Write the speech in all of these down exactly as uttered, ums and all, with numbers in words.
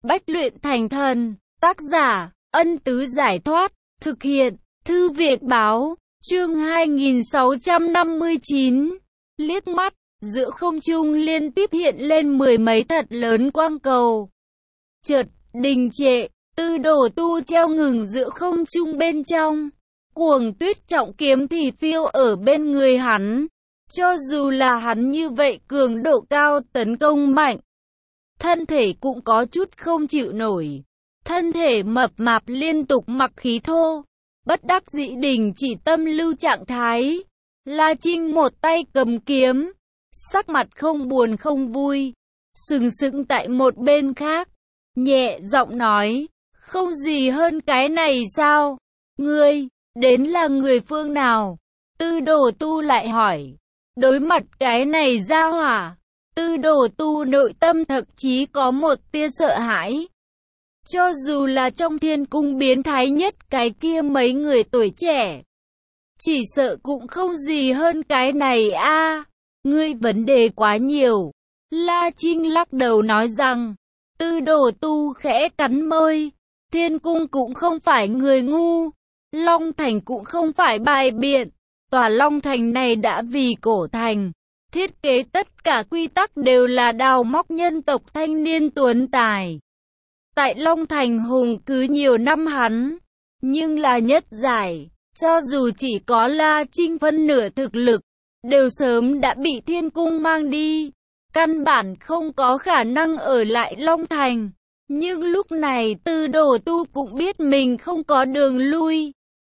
Bách luyện thành thần. Tác giả, Ân Tứ Giải Thoát. Thực hiện, Thư Việt Báo. Chương hai nghìn sáu trăm năm mươi chín. Liếc mắt, giữa không trung liên tiếp hiện lên mười mấy thật lớn quang cầu. Chợt, đình trệ, Tư Đồ Tu treo ngừng giữa không trung bên trong. Cuồng Tuyết trọng kiếm thì phiêu ở bên người hắn. Cho dù là hắn như vậy cường độ cao tấn công mạnh, thân thể cũng có chút không chịu nổi. Thân thể mập mạp liên tục mặc khí thô, bất đắc dĩ đình chỉ tâm lưu trạng thái. La Trinh một tay cầm kiếm, sắc mặt không buồn không vui, sừng sững tại một bên khác, nhẹ giọng nói, không gì hơn cái này sao? Ngươi, đến là người phương nào? Tư Đồ Tu lại hỏi. Đối mặt cái này ra hỏa, Tư Đồ Tu nội tâm thậm chí có một tia sợ hãi. Cho dù là trong thiên cung biến thái nhất cái kia mấy người tuổi trẻ, chỉ sợ cũng không gì hơn cái này a. À, ngươi vấn đề quá nhiều. La Trinh lắc đầu nói rằng. Tư Đồ Tu khẽ cắn môi. Thiên cung cũng không phải người ngu, Long Thành cũng không phải bài biện. Tòa Long Thành này đã vì cổ thành thiết kế, tất cả quy tắc đều là đào móc nhân tộc thanh niên tuấn tài. Tại Long Thành hùng cứ nhiều năm hắn, nhưng là nhất giải, cho dù chỉ có La Trinh phân nửa thực lực, đều sớm đã bị thiên cung mang đi, căn bản không có khả năng ở lại Long Thành. Nhưng lúc này Tư Đồ Tu cũng biết mình không có đường lui.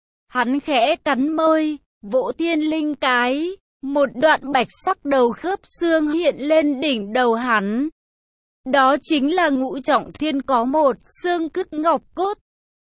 Hắn khẽ cắn môi, vỗ thiên linh cái, một đoạn bạch sắc đầu khớp xương hiện lên đỉnh đầu hắn. Đó chính là Ngũ Trọng Thiên có một xương cức ngọc cốt.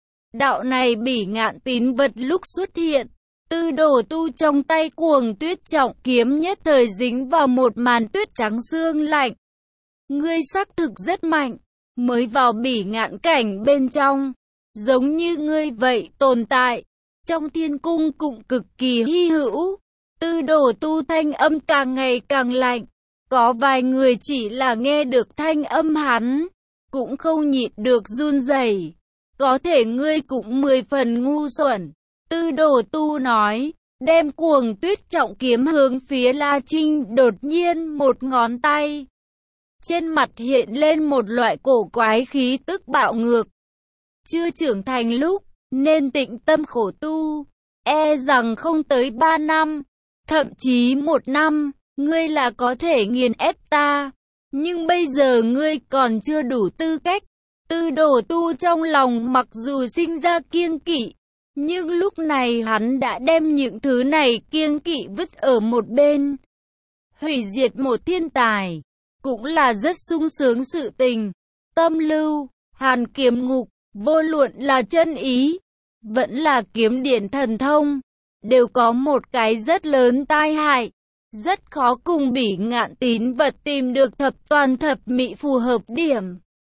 Đạo này bỉ ngạn tín vật lúc xuất hiện, Tư Đồ Tu trong tay Cuồng Tuyết trọng kiếm nhất thời dính vào một màn tuyết trắng xương lạnh. Ngươi xác thực rất mạnh, mới vào bỉ ngạn cảnh bên trong, giống như ngươi vậy tồn tại, trong thiên cung cũng cực kỳ hy hữu. Tư Đồ Tu thanh âm càng ngày càng lạnh, có vài người chỉ là nghe được thanh âm hắn, cũng không nhịn được run rẩy. Có thể ngươi cũng mười phần ngu xuẩn. Tư Đồ Tu nói, đem Cuồng Tuyết trọng kiếm hướng phía La Trinh, đột nhiên một ngón tay. Trên mặt hiện lên một loại cổ quái khí tức bạo ngược. Chưa trưởng thành lúc, nên tịnh tâm khổ tu, e rằng không tới ba năm, thậm chí một năm, ngươi là có thể nghiền ép ta. Nhưng bây giờ ngươi còn chưa đủ tư cách. Tư Đồ Tu trong lòng mặc dù sinh ra kiêng kỵ, nhưng lúc này hắn đã đem những thứ này kiêng kỵ vứt ở một bên. Hủy diệt một thiên tài, cũng là rất sung sướng sự tình. Tâm lưu, Hàn Kiếm Ngục, vô luận là chân ý, vẫn là kiếm điện thần thông, đều có một cái rất lớn tai hại. Rất khó cùng bỉ ngạn tín vật tìm được thập toàn thập mỹ phù hợp điểm.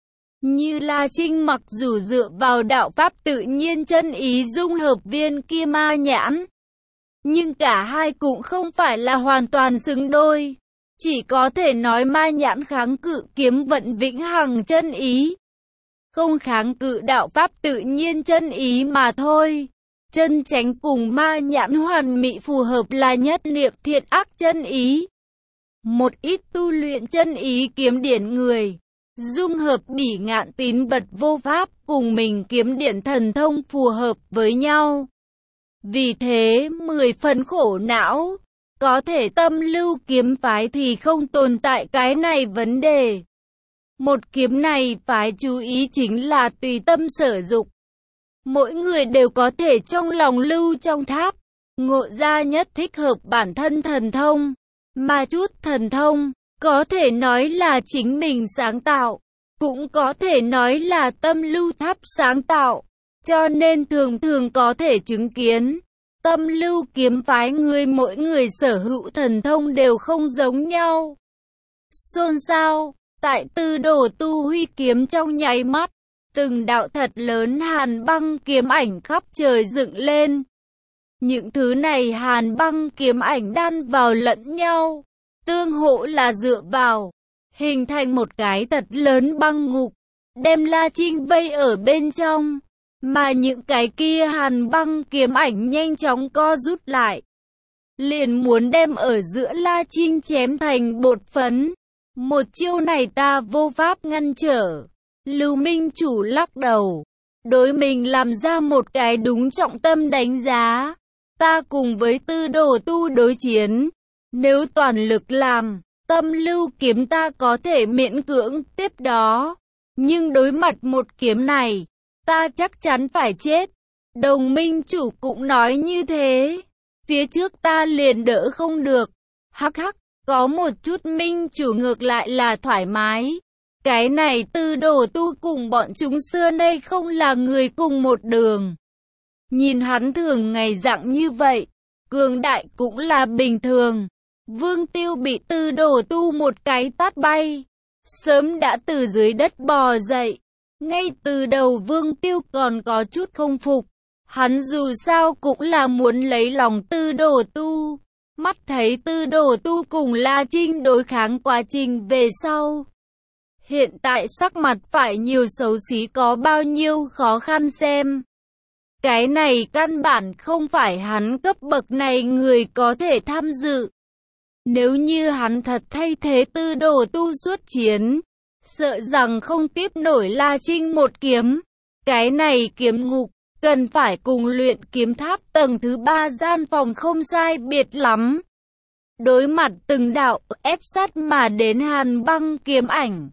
Như La Trinh mặc dù dựa vào đạo pháp tự nhiên chân ý dung hợp viên kia ma nhãn, nhưng cả hai cũng không phải là hoàn toàn xứng đôi. Chỉ có thể nói ma nhãn kháng cự kiếm vận vĩnh hằng chân ý, không kháng cự đạo pháp tự nhiên chân ý mà thôi. Chân chánh cùng ma nhãn hoàn mỹ phù hợp là nhất niệm thiện ác chân ý. Một ít tu luyện chân ý kiếm điển người, dung hợp bỉ ngạn tín vật vô pháp cùng mình kiếm điển thần thông phù hợp với nhau. Vì thế mười phần khổ não. Có thể tâm lưu kiếm phái thì không tồn tại cái này vấn đề. Một kiếm này phải chú ý chính là tùy tâm sở dục. Mỗi người đều có thể trong lòng lưu trong tháp, ngộ ra nhất thích hợp bản thân thần thông. Mà chút thần thông, có thể nói là chính mình sáng tạo, cũng có thể nói là tâm lưu tháp sáng tạo. Cho nên thường thường có thể chứng kiến, tâm lưu kiếm phái người mỗi người sở hữu thần thông đều không giống nhau. Xôn xao, tại Tư Đồ Tu huy kiếm trong nháy mắt, từng đạo thật lớn hàn băng kiếm ảnh khắp trời dựng lên. Những thứ này hàn băng kiếm ảnh đan vào lẫn nhau, tương hỗ là dựa vào, hình thành một cái thật lớn băng ngục. đem La Trinh vây ở bên trong. Mà những cái kia hàn băng kiếm ảnh nhanh chóng co rút lại, liền muốn đem ở giữa La Trinh chém thành bột phấn. Một chiêu này ta vô pháp ngăn trở. Lưu Minh Chủ lắc đầu, đối mình làm ra một cái đúng trọng tâm đánh giá. Ta cùng với Tư Đồ Tu đối chiến, nếu toàn lực làm, tâm lưu kiếm ta có thể miễn cưỡng tiếp đó. Nhưng đối mặt một kiếm này, ta chắc chắn phải chết. Đồng minh chủ cũng nói như thế. Phía trước ta liền đỡ không được. Hắc hắc, có một chút minh chủ ngược lại là thoải mái. Cái này Tư Đồ Tu cùng bọn chúng xưa nay không là người cùng một đường. Nhìn hắn thường ngày dạng như vậy, cường đại cũng là bình thường. Vương Tiêu bị Tư Đồ Tu một cái tát bay, sớm đã từ dưới đất bò dậy. Ngay từ đầu Vương Tiêu còn có chút không phục, hắn dù sao cũng là muốn lấy lòng Tư Đồ Tu. Mắt thấy Tư Đồ Tu cùng La Trinh đối kháng quá trình về sau, hiện tại sắc mặt phải nhiều xấu xí có bao nhiêu khó khăn xem. Cái này căn bản không phải hắn cấp bậc này người có thể tham dự. Nếu như hắn thật thay thế Tư Đồ Tu xuất chiến, sợ rằng không tiếp nổi La Trinh một kiếm. Cái này kiếm ngục, cần phải cùng luyện kiếm tháp tầng thứ ba gian phòng không sai biệt lắm. Đối mặt từng đạo ép sát mà đến hàn băng kiếm ảnh,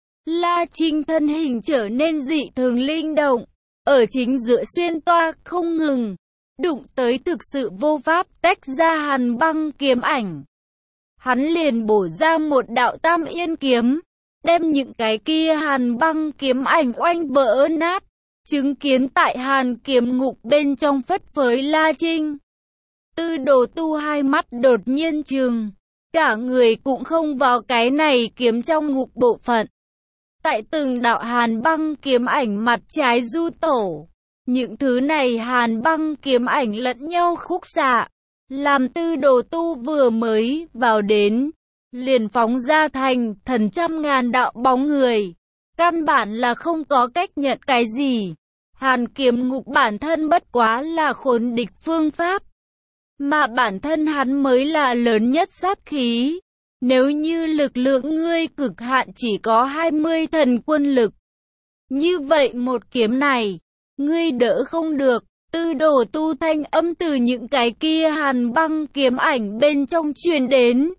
La Trinh thân hình trở nên dị thường linh động, ở chính giữa xuyên toa không ngừng, đụng tới thực sự vô pháp tách ra hàn băng kiếm ảnh. Hắn liền bổ ra một đạo tam yên kiếm, đem những cái kia hàn băng kiếm ảnh oanh vỡ nát, chứng kiến tại hàn kiếm ngục bên trong phất phới La Trinh. Tư Đồ Tu hai mắt đột nhiên trừng, cả người cũng không vào cái này kiếm trong ngục bộ phận. Tại từng đạo hàn băng kiếm ảnh mặt trái du tổ, những thứ này hàn băng kiếm ảnh lẫn nhau khúc xạ, làm Tư Đồ Tu vừa mới vào đến, liền phóng ra thành thần trăm ngàn đạo bóng người. Căn bản là không có cách nhận cái gì. Hàn kiếm ngục bản thân bất quá là khốn địch phương pháp, mà bản thân hắn mới là lớn nhất sát khí. Nếu như lực lượng ngươi cực hạn chỉ có hai mươi thần quân lực, như vậy một kiếm này, ngươi đỡ không được. Tư Đồ Tu thanh âm từ những cái kia hàn băng kiếm ảnh bên trong truyền đến.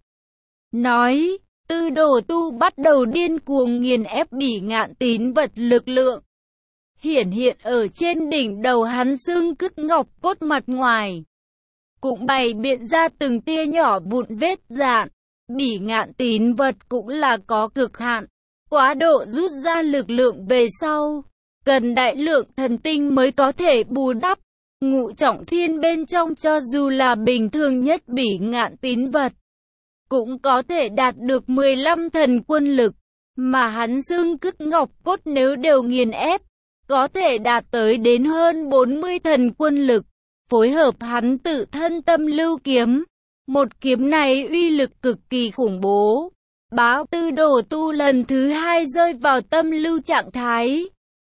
Nói, Tư Đồ Tu bắt đầu điên cuồng nghiền ép Bỉ Ngạn Tín vật lực lượng. Hiển hiện ở trên đỉnh đầu hắn xương cứt ngọc cốt mặt ngoài, cũng bày biện ra từng tia nhỏ vụn vết dạn. Bỉ Ngạn Tín vật cũng là có cực hạn, quá độ rút ra lực lượng về sau, cần đại lượng thần tinh mới có thể bù đắp. Ngũ trọng thiên bên trong cho dù là bình thường nhất Bỉ Ngạn Tín vật, cũng có thể đạt được mười lăm thần quân lực, mà hắn xương cứt ngọc cốt nếu đều nghiền ép, có thể đạt tới đến hơn bốn mươi thần quân lực. Phối hợp hắn tự thân tâm lưu kiếm, một kiếm này uy lực cực kỳ khủng bố. Báo Tư Đồ Tu lần thứ hai rơi vào tâm lưu trạng thái.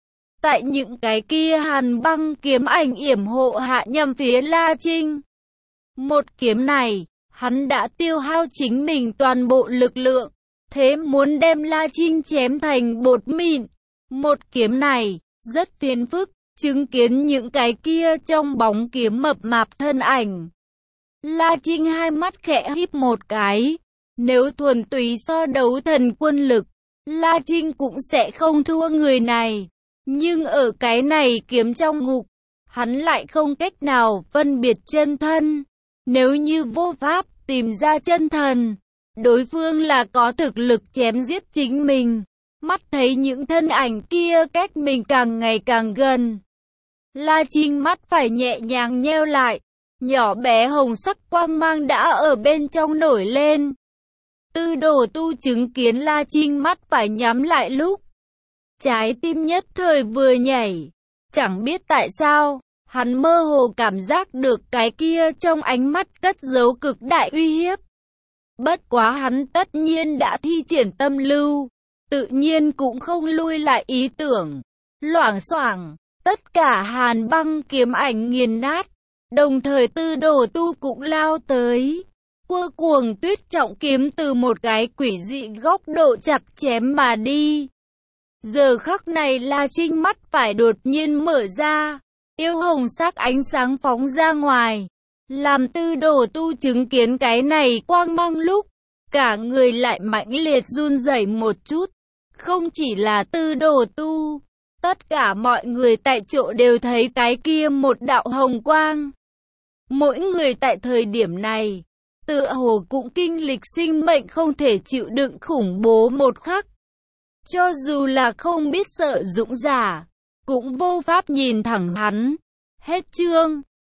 Tại những cái kia hàn băng kiếm ảnh yểm hộ hạ nhằm phía La Trinh. Một kiếm này, hắn đã tiêu hao chính mình toàn bộ lực lượng, thế muốn đem La Trinh chém thành bột mịn. Một kiếm này, rất phiền phức, chứng kiến những cái kia trong bóng kiếm mập mạp thân ảnh. La Trinh hai mắt khẽ híp một cái, nếu thuần túy so đấu thần quân lực, La Trinh cũng sẽ không thua người này. Nhưng ở cái này kiếm trong ngục, hắn lại không cách nào phân biệt chân thân. Nếu như vô pháp tìm ra chân thần, đối phương là có thực lực chém giết chính mình. Mắt thấy những thân ảnh kia cách mình càng ngày càng gần, La Trinh mắt phải nhẹ nhàng nheo lại, nhỏ bé hồng sắc quang mang đã ở bên trong nổi lên. Tư Đồ Tu chứng kiến La Trinh mắt phải nhắm lại lúc, trái tim nhất thời vừa nhảy. Chẳng biết tại sao, hắn mơ hồ cảm giác được cái kia trong ánh mắt cất giấu cực đại uy hiếp. Bất quá hắn tất nhiên đã thi triển tâm lưu, tự nhiên cũng không lui lại ý tưởng. Loảng xoảng, tất cả hàn băng kiếm ảnh nghiền nát, đồng thời Tư Đồ Tu cũng lao tới. Quơ cuồng tuyết trọng kiếm từ một cái quỷ dị góc độ chặt chém mà đi. Giờ khắc này La Trinh mắt phải đột nhiên mở ra, yêu hồng sắc ánh sáng phóng ra ngoài, làm Tư Đồ Tu chứng kiến cái này quang mang lúc, cả người lại mãnh liệt run rẩy một chút. Không chỉ là Tư Đồ Tu, tất cả mọi người tại chỗ đều thấy cái kia một đạo hồng quang. Mỗi người tại thời điểm này, tựa hồ cũng kinh lịch sinh mệnh không thể chịu đựng khủng bố một khắc. Cho dù là không biết sợ dũng giả, cũng vô pháp nhìn thẳng hắn. Hết chương.